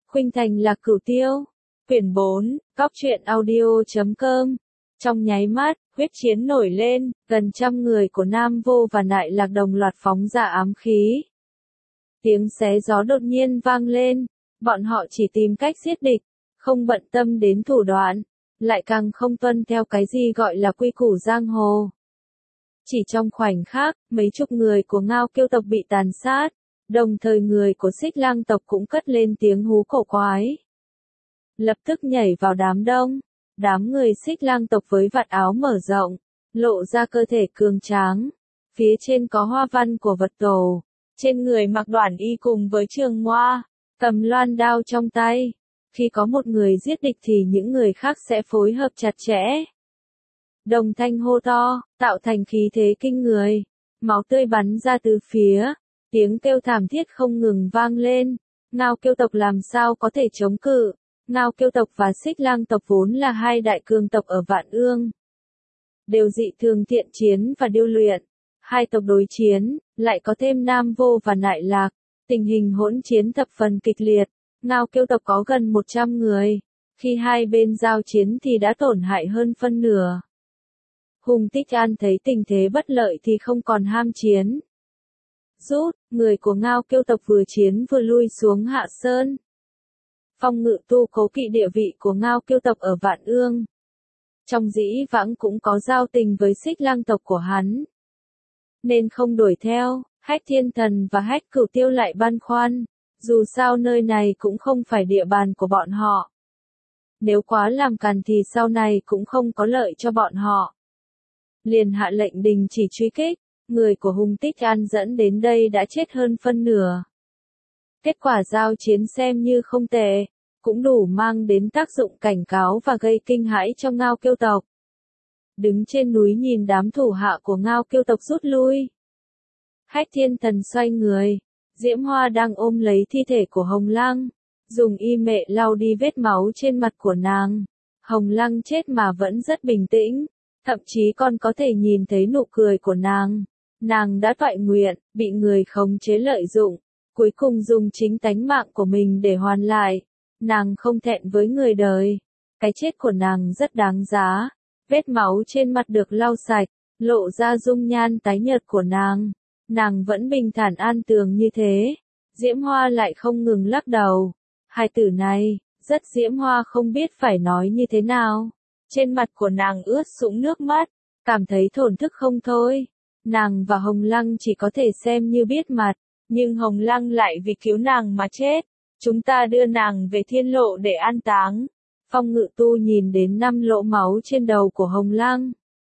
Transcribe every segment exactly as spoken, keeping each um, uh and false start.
Khuynh Thành Lạc Cửu Tiêu. Quyển bốn, Góc truyện audio chấm com. Trong nháy mắt, huyết chiến nổi lên, gần trăm người của Nam Vô và Nại Lạc đồng loạt phóng ra ám khí. Tiếng xé gió đột nhiên vang lên, bọn họ chỉ tìm cách giết địch, không bận tâm đến thủ đoạn, lại càng không tuân theo cái gì gọi là quy củ giang hồ. Chỉ trong khoảnh khắc, mấy chục người của Ngao Kiêu tộc bị tàn sát, đồng thời người của Xích Lang tộc cũng cất lên tiếng hú cổ quái. Lập tức nhảy vào đám đông, đám người Xích Lang tộc với vạt áo mở rộng, lộ ra cơ thể cường tráng, phía trên có hoa văn của vật tổ, trên người mặc đoản y cùng với trường hoa, cầm loan đao trong tay. Khi có một người giết địch thì những người khác sẽ phối hợp chặt chẽ. Đồng thanh hô to, tạo thành khí thế kinh người, máu tươi bắn ra từ phía, tiếng kêu thảm thiết không ngừng vang lên. Ngao Kiêu tộc làm sao có thể chống cự? Ngao Kiêu tộc và Xích Lang tộc vốn là hai đại cường tộc ở Vạn Ương, đều dị thường thiện chiến và điêu luyện. Hai tộc đối chiến, lại có thêm Nam Vô và Nại Lạc, tình hình hỗn chiến thập phần kịch liệt. Ngao Kiêu tộc có gần một trăm người, khi hai bên giao chiến thì đã tổn hại hơn phân nửa. Hùng Tích An thấy tình thế bất lợi thì không còn ham chiến. Rút, người của Ngao Kiêu tộc vừa chiến vừa lui xuống Hạ Sơn. Phong Ngự Tu cố kỵ địa vị của Ngao Kiêu tộc ở Vạn Ương, trong dĩ vãng cũng có giao tình với Xích Lang tộc của hắn, nên không đuổi theo. Hách Thiên Thần và Hách Cửu Tiêu lại băn khoăn, dù sao nơi này cũng không phải địa bàn của bọn họ. Nếu quá làm càn thì sau này cũng không có lợi cho bọn họ. Liền hạ lệnh đình chỉ truy kích, người của Hùng Tích An dẫn đến đây đã chết hơn phân nửa. Kết quả giao chiến xem như không tệ, cũng đủ mang đến tác dụng cảnh cáo và gây kinh hãi cho Ngao Kiêu tộc. Đứng trên núi nhìn đám thủ hạ của Ngao Kiêu tộc rút lui. Hách Thiên Thần xoay người, Diễm Hoa đang ôm lấy thi thể của Hồng Lăng, dùng y mệ lau đi vết máu trên mặt của nàng. Hồng Lăng chết mà vẫn rất bình tĩnh, thậm chí còn có thể nhìn thấy nụ cười của nàng. Nàng đã toại nguyện, bị người khống chế lợi dụng, cuối cùng dùng chính tánh mạng của mình để hoàn lại. Nàng không thẹn với người đời, cái chết của nàng rất đáng giá. Vết máu trên mặt được lau sạch, lộ ra dung nhan tái nhợt của nàng. Nàng vẫn bình thản an tường như thế. Diễm Hoa lại không ngừng lắc đầu. Hai tử này, rất Diễm Hoa không biết phải nói như thế nào. Trên mặt của nàng ướt sũng nước mắt, cảm thấy thổn thức không thôi. Nàng và Hồng Lăng chỉ có thể xem như biết mặt, nhưng Hồng Lăng lại vì cứu nàng mà chết. Chúng ta đưa nàng về thiên lộ để an táng. Phong Ngự Tu nhìn đến năm lỗ máu trên đầu của Hồng Lăng.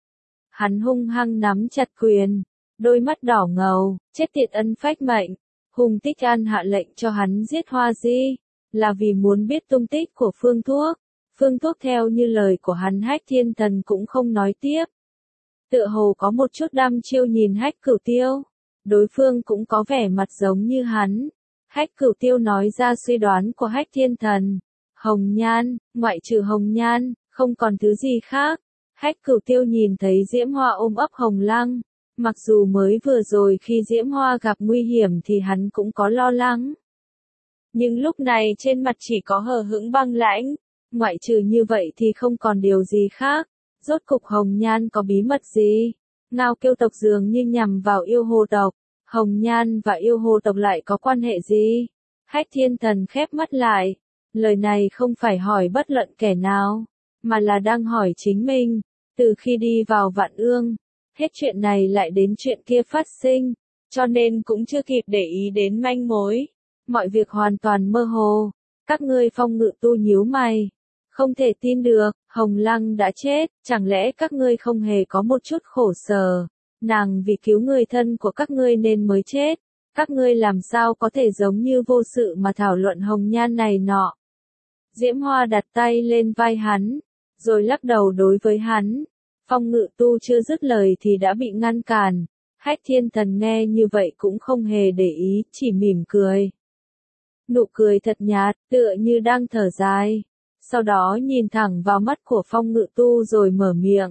Hắn hung hăng nắm chặt quyền, đôi mắt đỏ ngầu, chết tiệt ân phách mệnh. Hùng Tích An hạ lệnh cho hắn giết Hoa Di, là vì muốn biết tung tích của Phương Thuốc. Phương Thuốc theo như lời của hắn. Hách Thiên Thần cũng không nói tiếp. Tựa hồ có một chút đăm chiêu nhìn Hách Cửu Tiêu. Đối phương cũng có vẻ mặt giống như hắn. Hách Cửu Tiêu nói ra suy đoán của Hách Thiên Thần. Hồng nhan, ngoại trừ hồng nhan, không còn thứ gì khác. Hách Cửu Tiêu nhìn thấy Diễm Hoa ôm ấp Hồng Lăng. Mặc dù mới vừa rồi khi Diễm Hoa gặp nguy hiểm thì hắn cũng có lo lắng. Nhưng lúc này trên mặt chỉ có hờ hững băng lãnh. Ngoại trừ như vậy thì không còn điều gì khác. Rốt cục Hồng Nhan có bí mật gì? Ngao Kiêu tộc dường như nhằm vào yêu hồ tộc. Hồng Nhan và yêu hồ tộc lại có quan hệ gì? Hách Thiên Thần khép mắt lại. Lời này không phải hỏi bất luận kẻ nào, mà là đang hỏi chính mình. Từ khi đi vào Vạn Ương, hết chuyện này lại đến chuyện kia phát sinh, cho nên cũng chưa kịp để ý đến manh mối. Mọi việc hoàn toàn mơ hồ. Các ngươi Phong Ngự Tu nhíu mày. Không thể tin được, Hồng Lăng đã chết, chẳng lẽ các ngươi không hề có một chút khổ sở? Nàng vì cứu người thân của các ngươi nên mới chết. Các ngươi làm sao có thể giống như vô sự mà thảo luận hồng nhan này nọ? Diễm Hoa đặt tay lên vai hắn, rồi lắc đầu đối với hắn. Phong Ngự Tu chưa dứt lời thì đã bị ngăn cản. Hách Thiên Thần nghe như vậy cũng không hề để ý, chỉ mỉm cười. Nụ cười thật nhạt, tựa như đang thở dài. Sau đó nhìn thẳng vào mắt của Phong Ngự Tu rồi mở miệng.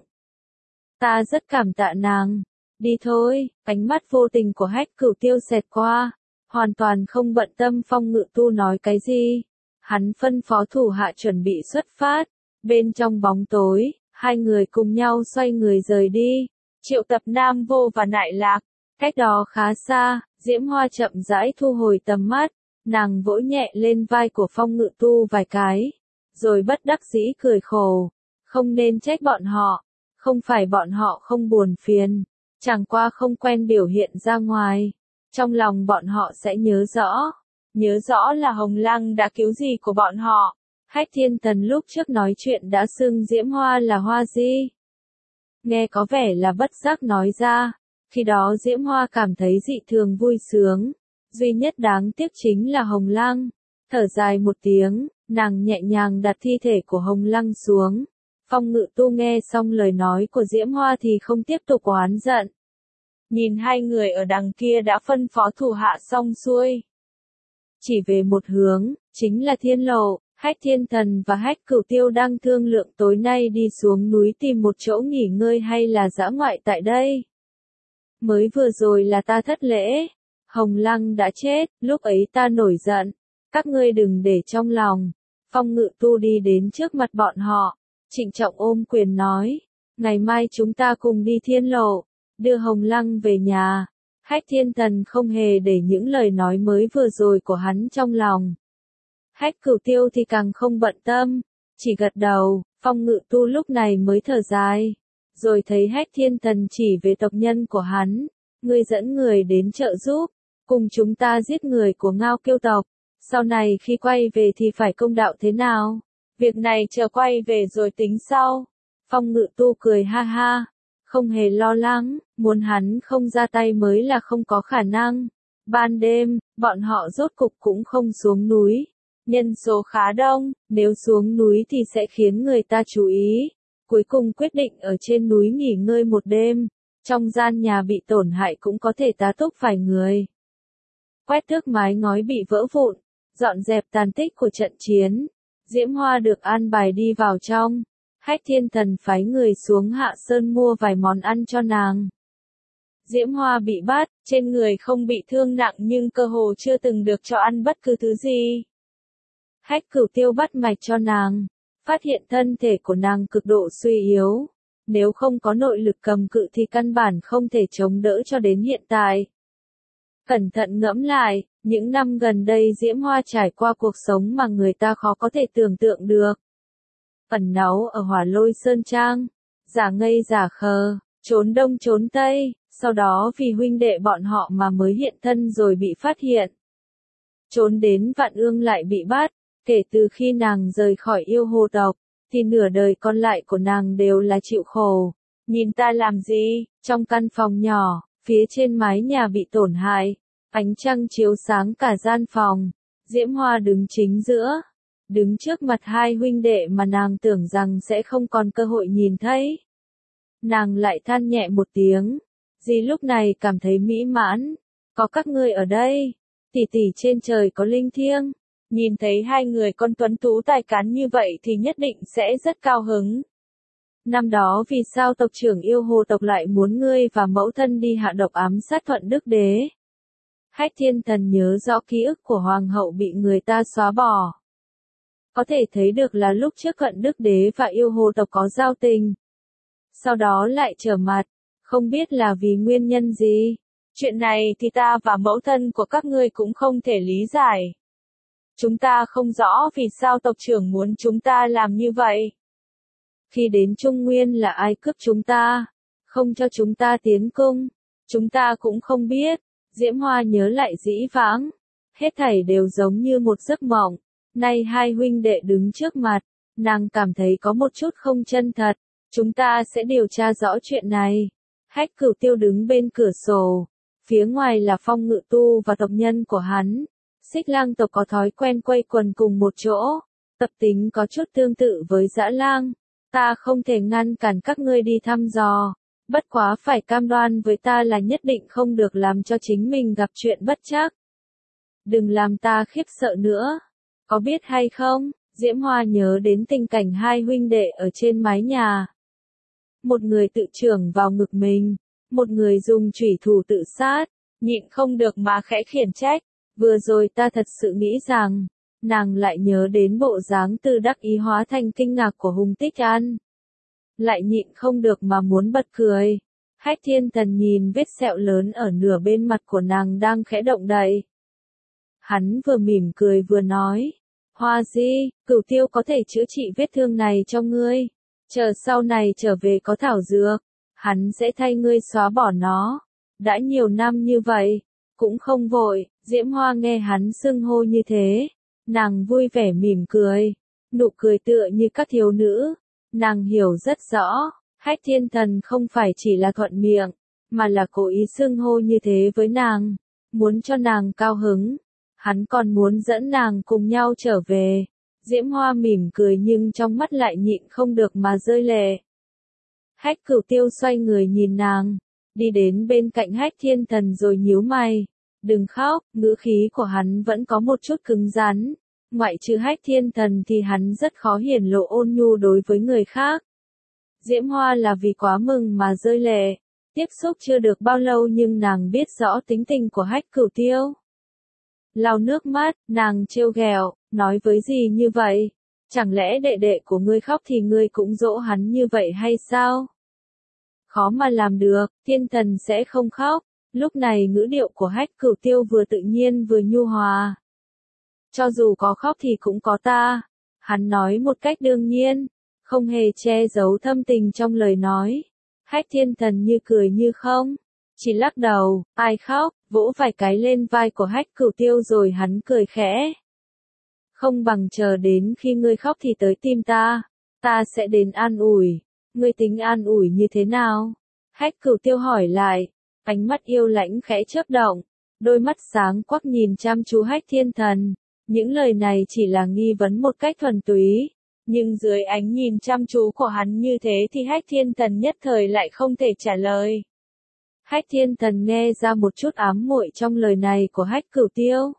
Ta rất cảm tạ nàng. Đi thôi. Ánh mắt vô tình của Hách Cửu Tiêu xẹt qua, hoàn toàn không bận tâm Phong Ngự Tu nói cái gì. Hắn phân phó thủ hạ chuẩn bị xuất phát. Bên trong bóng tối, hai người cùng nhau xoay người rời đi. Triệu tập Nam Vô và Nại Lạc. Cách đó khá xa, Diễm Hoa chậm rãi thu hồi tầm mắt. Nàng vỗ nhẹ lên vai của Phong Ngự Tu vài cái. Rồi bất đắc dĩ cười khổ. Không nên trách bọn họ. Không phải bọn họ không buồn phiền. Chẳng qua không quen biểu hiện ra ngoài. Trong lòng bọn họ sẽ nhớ rõ. Nhớ rõ là Hồng Lăng đã cứu gì của bọn họ. Hách Thiên Thần lúc trước nói chuyện đã xưng Diễm Hoa là Hoa Di. Nghe có vẻ là bất giác nói ra. Khi đó Diễm Hoa cảm thấy dị thường vui sướng. Duy nhất đáng tiếc chính là Hồng Lăng. Thở dài một tiếng, nàng nhẹ nhàng đặt thi thể của Hồng Lăng xuống. Phong Ngự Tu nghe xong lời nói của Diễm Hoa thì không tiếp tục oán giận. Nhìn hai người ở đằng kia đã phân phó thủ hạ xong xuôi. Chỉ về một hướng, chính là Thiên Lộ. Hách Thiên Thần và Hách Cửu Tiêu đang thương lượng tối nay đi xuống núi tìm một chỗ nghỉ ngơi hay là dã ngoại tại đây. Mới vừa rồi là ta thất lễ. Hồng Lăng đã chết, lúc ấy ta nổi giận. Các ngươi đừng để trong lòng. Phong Ngự Tu đi đến trước mặt bọn họ. Trịnh trọng ôm quyền nói. Ngày mai chúng ta cùng đi Thiên Lộ. Đưa Hồng Lăng về nhà. Hách Thiên Thần không hề để những lời nói mới vừa rồi của hắn trong lòng. Hách Cửu Tiêu thì càng không bận tâm. Chỉ gật đầu. Phong Ngự Tu lúc này mới thở dài. Rồi thấy Hách Thiên Thần chỉ về tộc nhân của hắn. Ngươi dẫn người đến trợ giúp. Cùng chúng ta giết người của Ngao Kiêu tộc. Sau này khi quay về thì phải công đạo thế nào? Việc này chờ quay về rồi tính sau. Phong Ngự Tu cười ha ha. Không hề lo lắng, muốn hắn không ra tay mới là không có khả năng. Ban đêm, bọn họ rốt cục cũng không xuống núi. Nhân số khá đông, nếu xuống núi thì sẽ khiến người ta chú ý. Cuối cùng quyết định ở trên núi nghỉ ngơi một đêm. Trong gian nhà bị tổn hại cũng có thể tá túc vài người. Quét tước mái ngói bị vỡ vụn, dọn dẹp tàn tích của trận chiến. Diễm Hoa được an bài đi vào trong. Hách Thiên Thần phái người xuống Hạ Sơn mua vài món ăn cho nàng. Diễm Hoa bị bắt, trên người không bị thương nặng nhưng cơ hồ chưa từng được cho ăn bất cứ thứ gì. Hách Cửu Tiêu bắt mạch cho nàng, phát hiện thân thể của nàng cực độ suy yếu. Nếu không có nội lực cầm cự thì căn bản không thể chống đỡ cho đến hiện tại. Cẩn thận ngẫm lại, những năm gần đây Diễm Hoa trải qua cuộc sống mà người ta khó có thể tưởng tượng được. Ẩn náu ở Hỏa Lôi Sơn Trang, giả ngây giả khờ, trốn đông trốn tây, sau đó vì huynh đệ bọn họ mà mới hiện thân rồi bị phát hiện. Trốn đến Vạn Ương lại bị bắt, kể từ khi nàng rời khỏi yêu hồ tộc, thì nửa đời còn lại của nàng đều là chịu khổ. Nhìn ta làm gì? Trong căn phòng nhỏ, phía trên mái nhà bị tổn hại, ánh trăng chiếu sáng cả gian phòng, Diễm Hoa đứng chính giữa. Đứng trước mặt hai huynh đệ mà nàng tưởng rằng sẽ không còn cơ hội nhìn thấy. Nàng lại than nhẹ một tiếng. Dì lúc này cảm thấy mỹ mãn. Có các ngươi ở đây. Tỷ tỷ trên trời có linh thiêng. Nhìn thấy hai người con tuấn tú tài cán như vậy thì nhất định sẽ rất cao hứng. Năm đó vì sao tộc trưởng yêu hồ tộc lại muốn ngươi và mẫu thân đi hạ độc ám sát Thuận Đức Đế? Hách Thiên Thần nhớ rõ ký ức của hoàng hậu bị người ta xóa bỏ. Có thể thấy được là lúc trước Thuận Đức Đế và yêu hồ tộc có giao tình. Sau đó lại trở mặt, không biết là vì nguyên nhân gì. Chuyện này thì ta và mẫu thân của các ngươi cũng không thể lý giải. Chúng ta không rõ vì sao tộc trưởng muốn chúng ta làm như vậy. Khi đến Trung Nguyên là ai cướp chúng ta, không cho chúng ta tiến cung, chúng ta cũng không biết. Diễm Hoa nhớ lại dĩ vãng, hết thảy đều giống như một giấc mộng. Nay hai huynh đệ đứng trước mặt, nàng cảm thấy có một chút không chân thật. Chúng ta sẽ điều tra rõ chuyện này. Hách Cửu Tiêu đứng bên cửa sổ, phía ngoài là Phong Ngự Tu và tộc nhân của hắn. Xích Lang tộc có thói quen quây quần cùng một chỗ, tập tính có chút tương tự với Dã Lang. Ta không thể ngăn cản các ngươi đi thăm dò, bất quá phải cam đoan với ta là nhất định không được làm cho chính mình gặp chuyện bất trắc. Đừng làm ta khiếp sợ nữa. Có biết hay không, Diễm Hoa nhớ đến tình cảnh hai huynh đệ ở trên mái nhà. Một người tự chưởng vào ngực mình, một người dùng chủy thủ tự sát, nhịn không được mà khẽ khiển trách. Vừa rồi ta thật sự nghĩ rằng, nàng lại nhớ đến bộ dáng từ đắc ý hóa thành kinh ngạc của Hùng Tích An. Lại nhịn không được mà muốn bật cười. Hách Thiên Thần nhìn vết sẹo lớn ở nửa bên mặt của nàng đang khẽ động đậy. Hắn vừa mỉm cười vừa nói, Hoa Di, Cửu Tiêu có thể chữa trị vết thương này cho ngươi. Chờ sau này trở về có thảo dược, hắn sẽ thay ngươi xóa bỏ nó. Đã nhiều năm như vậy, cũng không vội. Diễm Hoa nghe hắn xưng hô như thế, nàng vui vẻ mỉm cười, nụ cười tựa như các thiếu nữ. Nàng hiểu rất rõ, Hách Thiên Thần không phải chỉ là thuận miệng, mà là cố ý xưng hô như thế với nàng, muốn cho nàng cao hứng. Hắn còn muốn dẫn nàng cùng nhau trở về. Diễm Hoa mỉm cười nhưng trong mắt lại nhịn không được mà rơi lệ. Hách Cửu Tiêu xoay người nhìn nàng, đi đến bên cạnh Hách Thiên Thần rồi nhíu mày. Đừng khóc, ngữ khí của hắn vẫn có một chút cứng rắn. Ngoại trừ Hách Thiên Thần thì hắn rất khó hiển lộ ôn nhu đối với người khác. Diễm Hoa là vì quá mừng mà rơi lệ. Tiếp xúc chưa được bao lâu nhưng nàng biết rõ tính tình của Hách Cửu Tiêu. Lau nước mắt, nàng trêu ghẹo, nói với gì như vậy? Chẳng lẽ đệ đệ của ngươi khóc thì ngươi cũng dỗ hắn như vậy hay sao? Khó mà làm được, Thiên Thần sẽ không khóc. Lúc này ngữ điệu của Hách Cửu Tiêu vừa tự nhiên vừa nhu hòa. Cho dù có khóc thì cũng có ta. Hắn nói một cách đương nhiên, không hề che giấu thâm tình trong lời nói. Hách Thiên Thần như cười như không, chỉ lắc đầu, ai khóc, vỗ vài cái lên vai của Hách Cửu Tiêu rồi hắn cười khẽ. Không bằng chờ đến khi ngươi khóc thì tới tìm ta, ta sẽ đến an ủi. Ngươi tính an ủi như thế nào? Hách Cửu Tiêu hỏi lại, ánh mắt yêu lãnh khẽ chớp động, đôi mắt sáng quắc nhìn chăm chú Hách Thiên Thần. Những lời này chỉ là nghi vấn một cách thuần túy, nhưng dưới ánh nhìn chăm chú của hắn như thế thì Hách Thiên Thần nhất thời lại không thể trả lời. Hách Thiên Thần nghe ra một chút ám muội trong lời này của Hách Cửu Tiêu.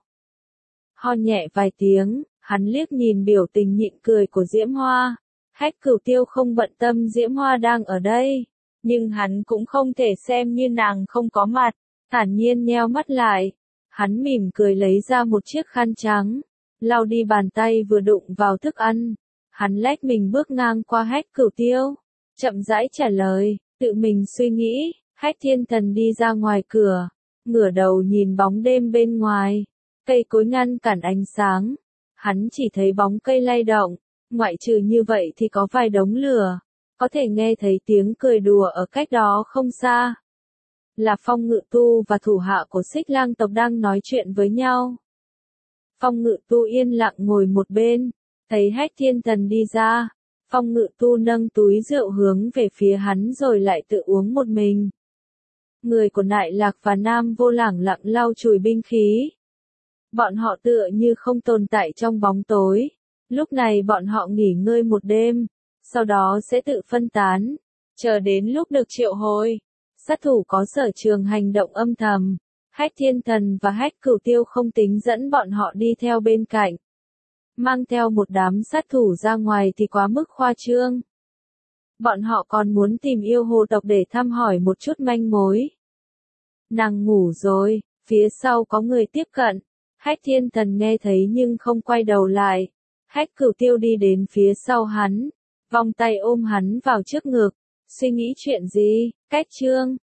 Ho nhẹ vài tiếng, hắn liếc nhìn biểu tình nhịn cười của Diễm Hoa. Hách Cửu Tiêu không bận tâm Diễm Hoa đang ở đây, nhưng hắn cũng không thể xem như nàng không có mặt, thản nhiên nheo mắt lại. Hắn mỉm cười lấy ra một chiếc khăn trắng, lau đi bàn tay vừa đụng vào thức ăn. Hắn lách mình bước ngang qua Hách Cửu Tiêu, chậm rãi trả lời, tự mình suy nghĩ. Hách Thiên Thần đi ra ngoài cửa, ngửa đầu nhìn bóng đêm bên ngoài, cây cối ngăn cản ánh sáng. Hắn chỉ thấy bóng cây lay động, ngoại trừ như vậy thì có vài đống lửa, có thể nghe thấy tiếng cười đùa ở cách đó không xa. Là Phong Ngự Tu và thủ hạ của Xích Lang tộc đang nói chuyện với nhau. Phong Ngự Tu yên lặng ngồi một bên, thấy Hách Thiên Thần đi ra, Phong Ngự Tu nâng túi rượu hướng về phía hắn rồi lại tự uống một mình. Người của Nại Lạc và Nam Vô lẳng lặng lau chùi binh khí. Bọn họ tựa như không tồn tại trong bóng tối. Lúc này bọn họ nghỉ ngơi một đêm, sau đó sẽ tự phân tán, chờ đến lúc được triệu hồi. Sát thủ có sở trường hành động âm thầm. Hách Thiên Thần và Hách Cửu Tiêu không tính dẫn bọn họ đi theo bên cạnh. Mang theo một đám sát thủ ra ngoài thì quá mức khoa trương. Bọn họ còn muốn tìm yêu hồ tộc để thăm hỏi một chút manh mối. Nàng ngủ rồi, phía sau có người tiếp cận. Hách Thiên Thần nghe thấy nhưng không quay đầu lại. Hách Cửu Tiêu đi đến phía sau hắn, vòng tay ôm hắn vào trước ngực. Suy nghĩ chuyện gì? Cách chương